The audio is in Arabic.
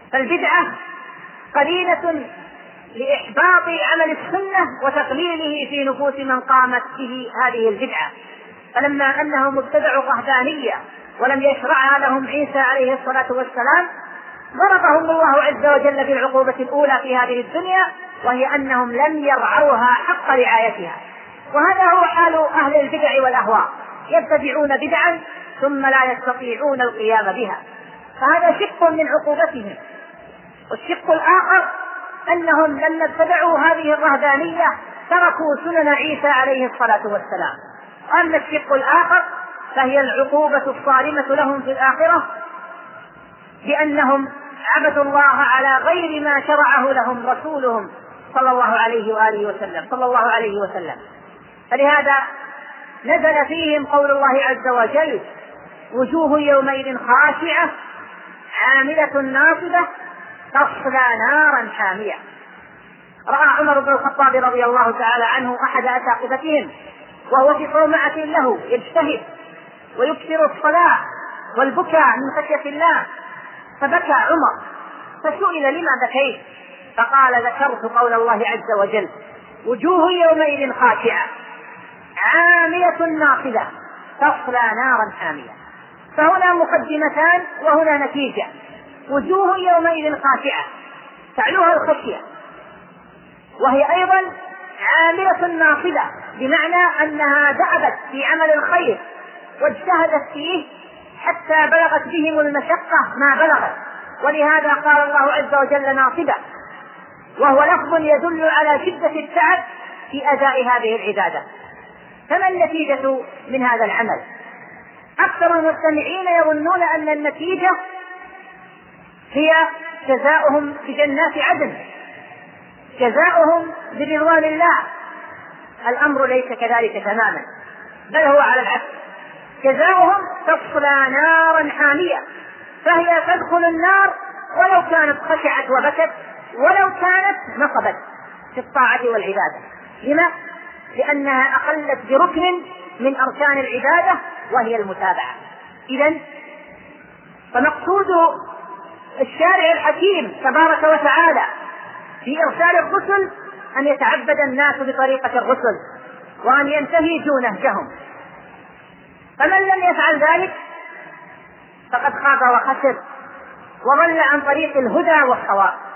فالبدعة قليلة لإحباط عمل السنة وتقليله في نفوس من قامت به هذه البدعة. فلما أنهم ابتدعوا الرهبانية ولم يشرعها لهم عيسى عليه الصلاة والسلام ضربهم الله عز وجل بالعقوبة الأولى في هذه الدنيا، وهي أنهم لم يرعوها حق رعايتها. وهذا هو حال أهل البدع والأهواء، يبتدعون بدعا ثم لا يستطيعون القيام بها، فهذا شق من عقوبتهم. والشق الآخر أنهم لما ابتدعوا هذه الرهبانية تركوا سنن عيسى عليه الصلاة والسلام. أما الشق الآخر فهي العقوبة الصارمة لهم في الآخرة بأنهم عبدوا الله على غير ما شرعه لهم رسولهم صلى الله عليه وسلم. فلهذا نزل فيهم قول الله عز وجل: وجوه يومئذ خاشعة عاملة ناصبة تصلى نارا حامية. رأى عمر بن الخطاب رضي الله تعالى عنه أحد أساقفتهم وهو في صومعة له يجتهد ويكثر الصلاة والبكاء من خشية الله، فبكى عمر، فسئل: لما بكيت؟ فقال: ذكرت قول الله عز وجل: وجوه يومئذ خاشعة عاملة ناصبة تصلى نارا حامية. فهنا مقدمتان وهنا نتيجة. وجوه يومئذ خاشعة تعلوها الخشية، وهي أيضا عاملة ناصبة، بمعنى أنها دأبت في عمل الخير واجتهدت فيه حتى بلغت بهم المشقة ما بلغت، ولهذا قال الله عز وجل ناصبة، وهو لفظ يدل على شدة التعب في أداء هذه العبادة. فما النتيجة من هذا العمل؟ أكثر المستمعين يظنون أن النتيجة هي جزاؤهم في جنات عدن، جزاؤهم برضوان الله. الأمر ليس كذلك تماما، بل هو على العكس، جزاؤهم تصلى نارا حامية، فهي تدخل النار ولو كانت خشعت وبكت، ولو كانت نصبت في الطاعة والعبادة. لما؟ لأنها أقلت بركن من أركان العبادة وهي المتابعة. إذن فمقصود الشارع الحكيم تبارك وتعالى في إرسال الرسل أن يتعبد الناس بطريقة الرسل وأن ينتهجوا نهجهم، فمن لم يفعل ذلك فقد خاب وخسر وضل عن طريق الهدى والصواب.